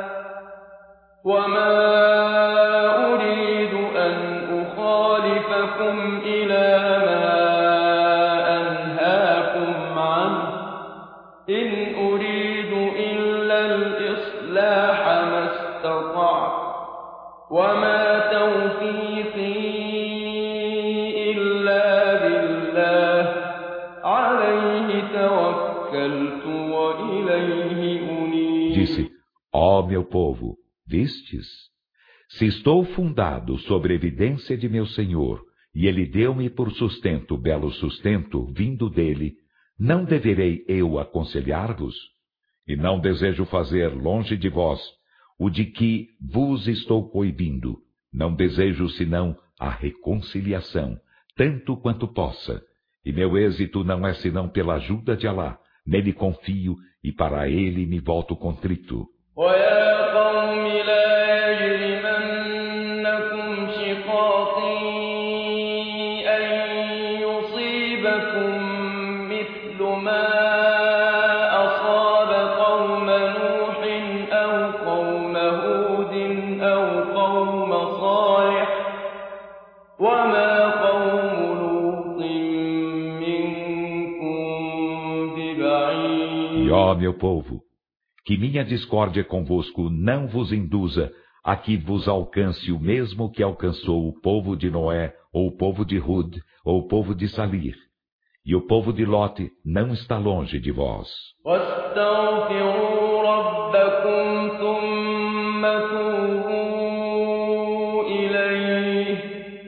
وما أريد أن أخالفكم إلى ما أنهاكم عنه إن أريد إلا الإصلاح ما استطعت وما توفيقي إلا بالله عليه توكلت وإليه أنيب. Disse, ó meu povo, vistes? Se estou fundado sobre a evidência de meu Senhor, e Ele deu-me por sustento belo sustento, vindo dele, não deverei eu aconselhar-vos? E não desejo fazer longe de vós o de que vos estou coibindo. Não desejo senão a reconciliação, tanto quanto possa. E meu êxito não é senão pela ajuda de Alá. Nele confio e para ele me volto contrito. ويا قوم لا يجرمنكم شقاقي أن يصيبكم مثل ما أصاب قوم نوح أو قوم هود أو قوم صالح وما قوم لوط منكم ببعيد. E ó meu povo, que minha discórdia convosco não vos induza a que vos alcance o mesmo que alcançou o povo de Noé, ou o povo de Hud, ou o povo de Salir. E o povo de Lote não está longe de vós. واستغفروا ربكم ثم توبوا إليه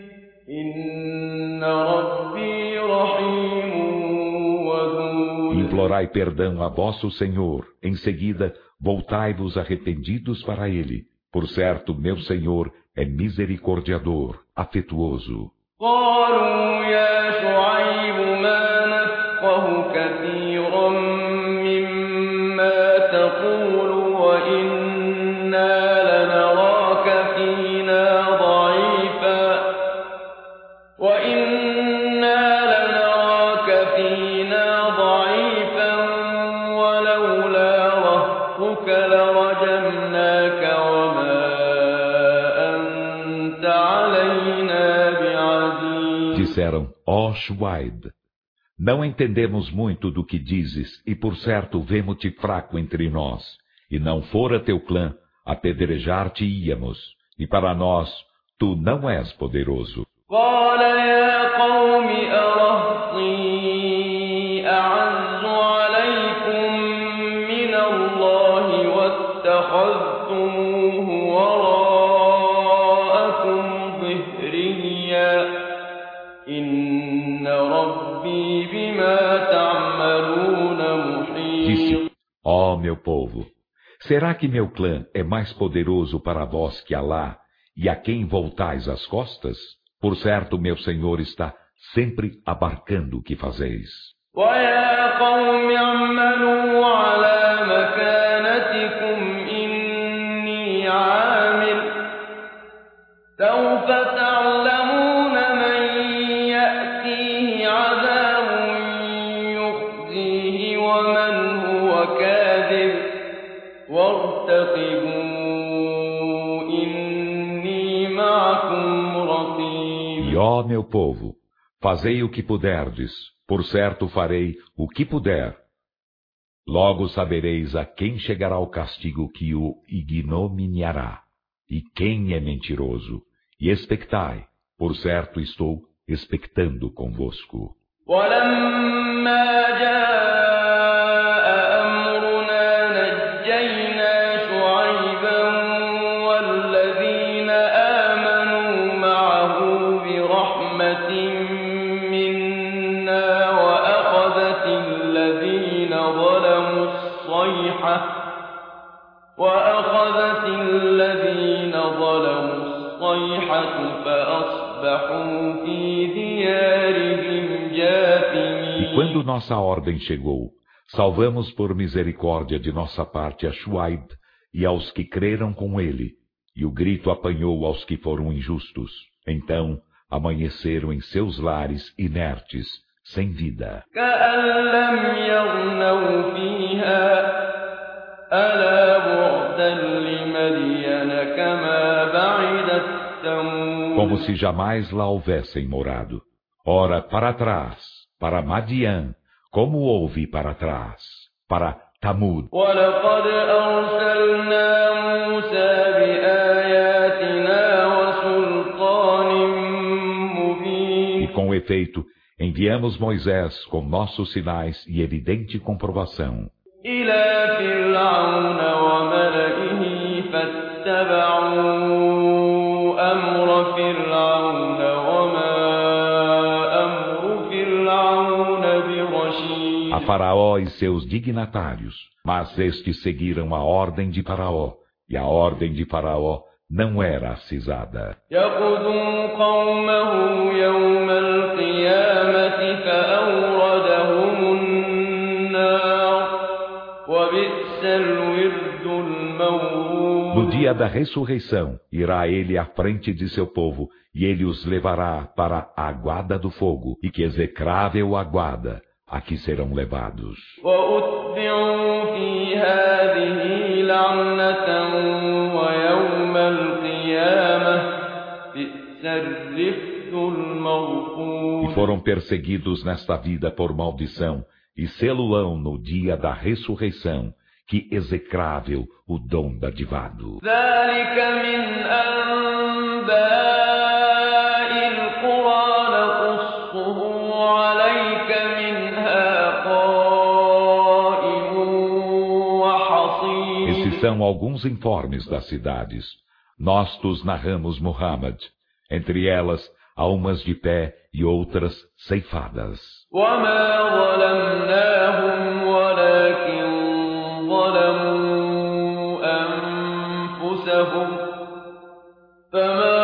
إن ربي رحيم ودود. Implorai perdão a vosso Senhor, em seguida voltai-vos arrependidos para Ele. Por certo, meu Senhor é misericordiador, afetuoso. قالوا يا شعيب ما نفقه كثيرا مما تقول وإنا لنراك فينا ضعيفا ولولا رهطك لرجمناك وما أنت علينا بعزيز. Disseram, ó Shuaib, não entendemos muito do que dizes, e por certo vemo-te fraco entre nós. E não fora teu clã, apedrejar-te-íamos, e para nós, tu não és poderoso. قال يا قوم أرهطي أعز عليكم من الله واتخذتموه وراءكم ظهريا إن ربي بما تعملون محيط. Disse, ó meu povo, será que meu clã é mais poderoso para vós que Alá, e a quem voltais as costas? Por certo, meu Senhor está sempre abarcando o que fazeis. ويا قوم اعملوا على مكانتكم إني عامل سوف تعلمون من يأتي فارتقبوا إني معكم رقيب. E ó meu povo, fazei o que puderdes, por certo farei o que puder. Logo sabereis a quem chegará o castigo que o ignominiará, e quem é mentiroso, e expectai, por certo estou expectando convosco. وأخذت الذين ظلموا الصيحة فأصبحوا في ديارهم جاثمين. E quando nossa ordem chegou, salvamos por misericórdia de nossa parte a Shuaib e aos que creram com ele, e o grito apanhou aos que foram injustos. Então amanheceram em seus lares inertes, sem vida. كأن لم يغنوا فيها ألا بعدا لمدين كما بعدت ثمود. Como se jamais lá houvessem morado. Ora, para trás, para Madian, como houve para trás, para Tamud. ولقد أرسلنا موسى بآياتنا وسلطان مبين. E com efeito, enviamos Moisés com nossos sinais e evidente comprovação. إلى فرعون وملئه فاتبعوا أمر فرعون وما أمر فرعون برشيد. A Faraó e seus dignatários, mas estes seguiram a ordem de Faraó, e a ordem de Faraó não era acisada. يقدم قومه يوم القيامة فأوردهم النار وبئس الورد المورود. No dia da ressurreição, irá ele à frente de seu povo, e ele os levará para a aguada do fogo, e que execrável aguada, a que serão levados. وأتبعوا في هذه لعنة ويوم القيامة بئس الرفد المرفود. E foram perseguidos nesta vida por maldição, e sê-lo-ão no dia da ressurreição, que execrável o dom dadivado. ذلك من أنباء القرى نقصه عليك منها قائم وحصيد. Esses são alguns informes das cidades. Nós tos narramos, Muhammad. Entre elas, há umas de pé e outras ceifadas. وما ظلمناهم ولكن ظلموا أنفسهم فما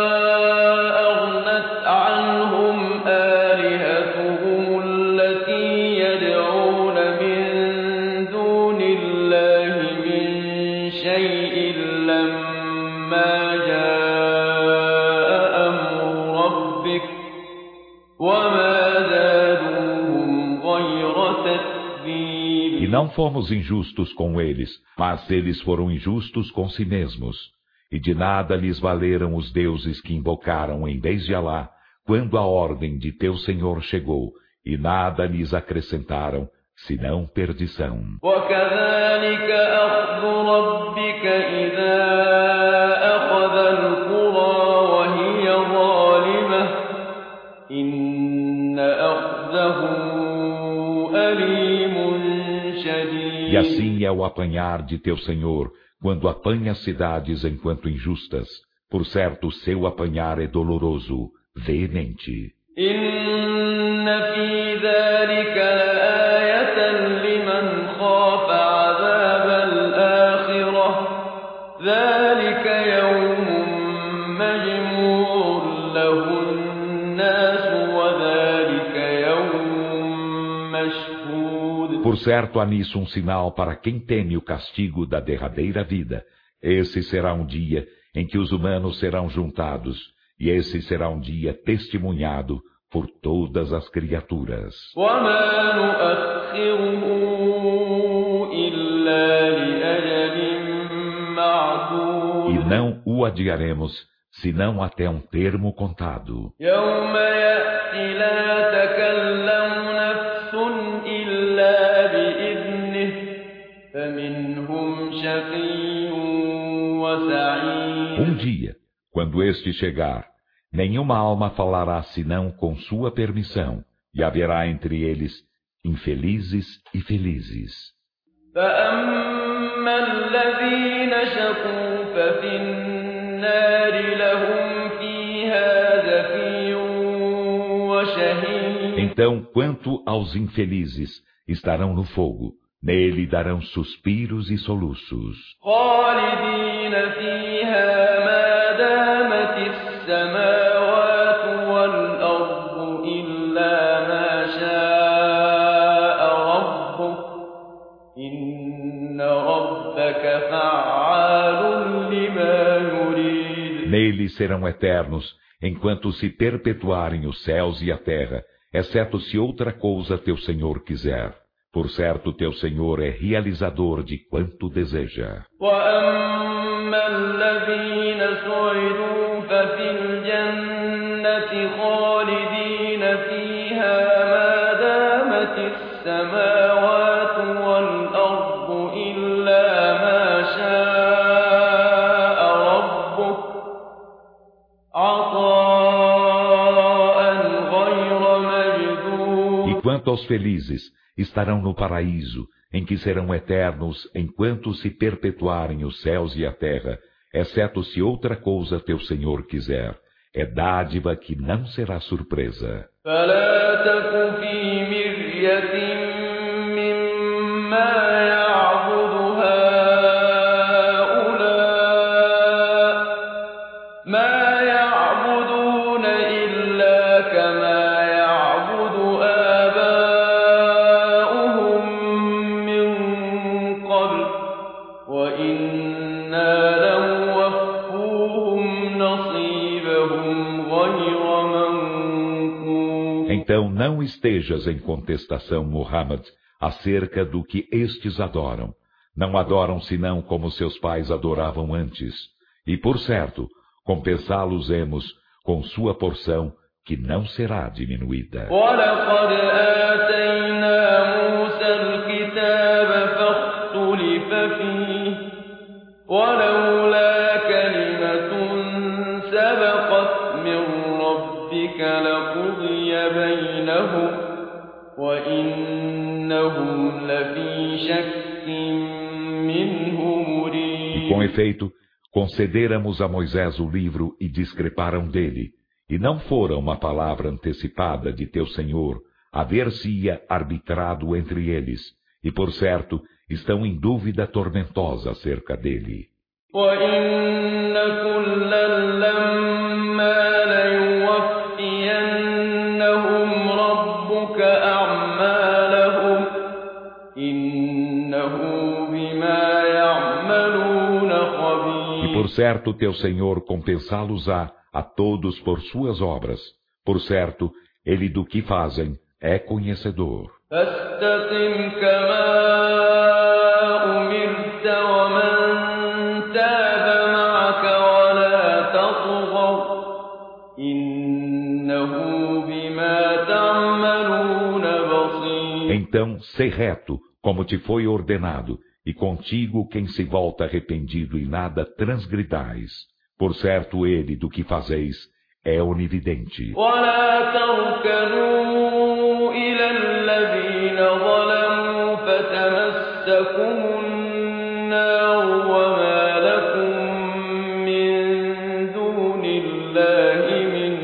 أغنت عنهم آلهتهم التي يدعون من دون الله من شيء لما جاء أمر ربك وما زادوهم غير تتبيب. E não fomos injustos com eles, mas eles foram injustos com si mesmos. E de nada lhes valeram os deuses que invocaram em vez de Alá, quando a ordem de teu Senhor chegou, e nada lhes acrescentaram, senão perdição. وكذلك أخذ ربك إذا أخذ القرى وهي ظالمة إن أخذه أليم شديد. E assim é o apanhar de teu Senhor, quando apanha as cidades enquanto injustas. Por certo, seu apanhar é doloroso, veemente. إن في ذلك لآية لمن خاف عذاب الآخرة ذلك يوم مجموع له الناس وذلك يوم مشهود. Por certo, há nisso um sinal para quem teme o castigo da derradeira vida. Esse será um dia em que os humanos serão juntados, e esse será um dia testemunhado por todas as criaturas. وما نؤخره إلا لأجل o adiaremos, senão até um termo contado. يوم يأتي لا تكلم نفس إلا بإذنه فمنهم شقي وسعيد. Dia, quando este chegar, nenhuma alma falará senão com sua permissão, e haverá entre eles infelizes e felizes. فأما الذين شقوا ففي النار لهم فيها زفير وشهيق. Então, quanto aos infelizes, estarão no fogo. Nele darão suspiros e soluços. خالدين فيها ما دامت السماوات والأرض إلا ما شاء ربك إن ربك فعال لما يريد. Nele serão eternos, enquanto se perpetuarem os céus e a terra, exceto se outra coisa teu Senhor quiser. Por certo, teu Senhor é realizador de quanto deseja. وأما الذين سعدوا ففي الجنة خالدين فيها ما دامت السماوات والأرض إلا ما شاء ربك عطاء غير مجذوذ. E quanto aos felizes, estarão no paraíso, em que serão eternos enquanto se perpetuarem os céus e a terra, exceto se outra coisa teu Senhor quiser. É dádiva que não será surpresa. فلا تك في مرية مما يعبد هؤلاء ما يعبدون إلا كما يعبد آباؤهم من قبل وإنا لموفوهم نصيبهم غير منقوص. Então não estejas em contestação, Muhammad, acerca do que estes adoram. Não adoram senão como seus pais adoravam antes. E, por certo, compensá-los-emos com sua porção, que não será diminuída. وَلَقَدْ آتَيْنَا مُوسَى الْكِتَابَ فَاخْتُلِفَ فِيهِ وَلَوْلَا كَلِمَةٌ سَبَقَتْ مِنْ رَبِّكَ لَقُضِيَ بَيْنَهُمْ وَإِنَّهُمْ لَفِي شَكٍّ مِّنْهُ مُرِيبٍ. E com efeito, concederamos a Moisés o livro e discreparam dele. E não fora uma palavra antecipada de teu Senhor, haver-se-ia arbitrado entre eles, e por certo, estão em dúvida tormentosa acerca dele. وَإِنَّ كُلًّا لَّمَّا لَيُوَفِّيَنَّهُمْ رَبُّكَ أَعْمَالَهُمْ إِنَّهُ بِمَا يَعْمَلُونَ خَبِيرٌ. E por certo, teu Senhor compensá-los-á a todos por suas obras. Por certo, ele do que fazem é conhecedor. فاستقم كما أمرت ومن تاب معك ولا تطغوا إنه بما تعملون بصير. Então, sê reto, como te foi ordenado, e contigo quem se volta arrependido e nada transgridais. Por certo, ele do que fazeis é onividente. ولا تركنوا إلى الذين ظلموا فتمسكم النار وما لكم من دون الله من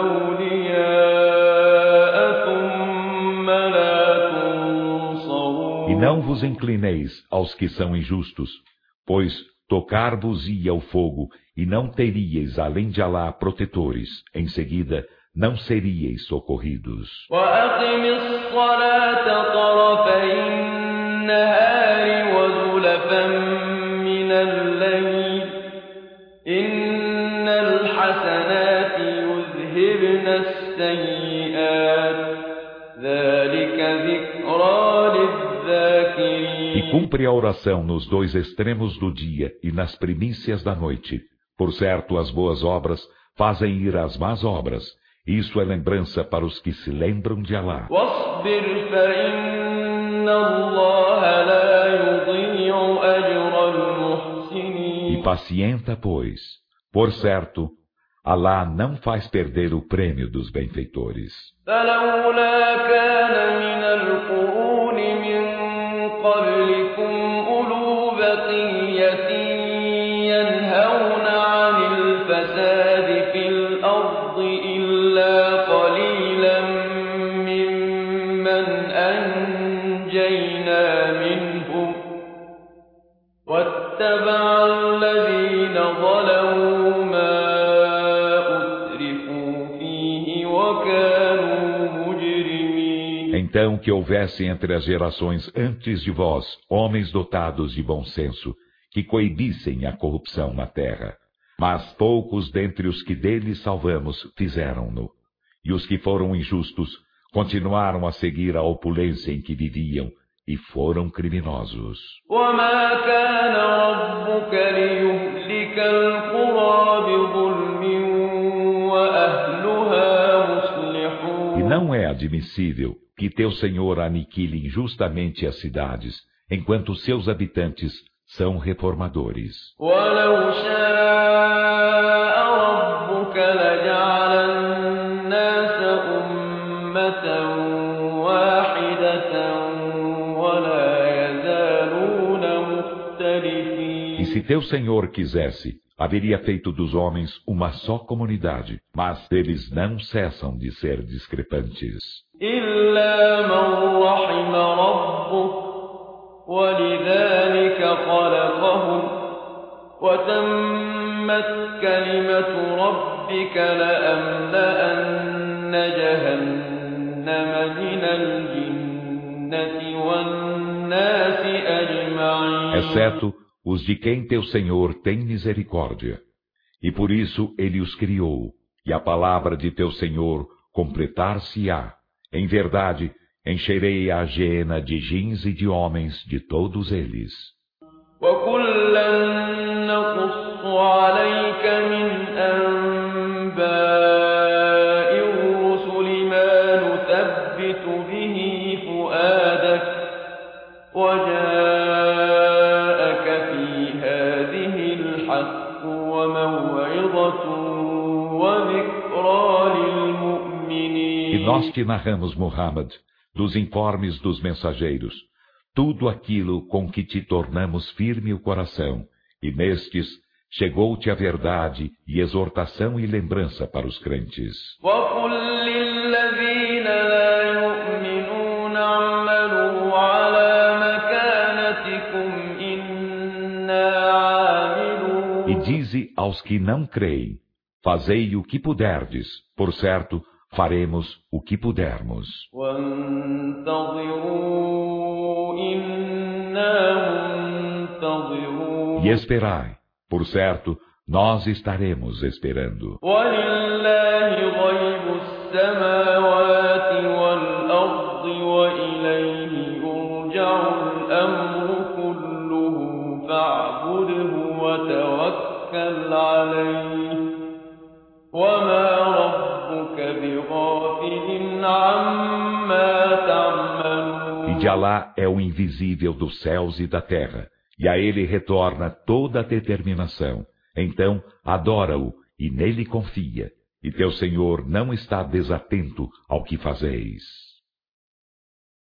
أولياء ثم لا تنصرون. E não vos inclineis aos que são injustos, pois tocar-vos-ia o fogo, e não teríeis, além de Alá, protetores. Em seguida, não seríeis socorridos. وأقم الصلاة طرفي النهار وزلفا من الليل إن الحسنات يذهبن السيئات ذلك ذكرى للذاكرين. E cumpre a oração nos dois extremos do dia e nas primícias da noite. Por certo, as boas obras fazem ir às más obras. Isso é lembrança para os que se lembram de Alá. واصبر فإن الله لا يضيع أجر المحسنين. E pacienta, pois. Por certo, Alá não faz perder o prêmio dos benfeitores. فلولا كان من القرون من قبلكم أولو بقية ينهون عن الفساد في الأرض إلا قليلا ممن أنجينا منهم واتبع الذين ظلموا ما أترفوا فيه وكانوا مجرمين. Então que houvesse entre as gerações antes de vós homens dotados de bom senso, que coibissem a corrupção na terra. Mas poucos dentre os que deles salvamos fizeram-no. E os que foram injustos continuaram a seguir a opulência em que viviam e foram criminosos. وما كان ربك ليهلك القرى بظلم وأهلها مصلحون. E não é admissível que teu Senhor aniquile injustamente as cidades, enquanto seus habitantes são reformadores. ولو شاء ربك لجعل الناس أمة واحدة ولا يزالون مختلفين. E se teu Senhor quisesse, haveria feito dos homens uma só comunidade, mas eles não cessam de ser discrepantes. إلا من رحم ربك ولذلك خلقهم وتمت كلمة ربك لأملأن جهنم من الجنة والناس أجمعين. Exceto os de quem teu Senhor tem misericórdia. E por isso ele os criou, e a palavra de teu Senhor completar-se-á. Em verdade, encherei a hiena de jins e de homens de todos eles. وكلا نقص عليك من أنباء الرسل ما نثبت به فؤادك وجاءك في هذه الحق وموعظة وذكرى للمؤمنين. E nós te narramos, Muhammad, dos informes dos mensageiros, tudo aquilo com que te tornamos firme o coração, e nestes chegou-te a verdade e exortação e lembrança para os crentes. وقل للذين لا يؤمنون اعملوا على مكانتكم إنا عاملون. E dize aos que não creem, fazei o que puderdes, por certo, faremos o que pudermos. وانتظروا إنا منتظرون. E esperai, por certo, nós estaremos esperando. ولله غيب السماوات والأرض وإليه يرجع الأمر كله فاعبده وتوكل عليه وما ربك بغافل عما تعملون. E de Alá é o invisível dos céus e da terra, e a ele retorna toda a determinação. Então, adora-o e nele confia, e teu Senhor não está desatento ao que fazeis.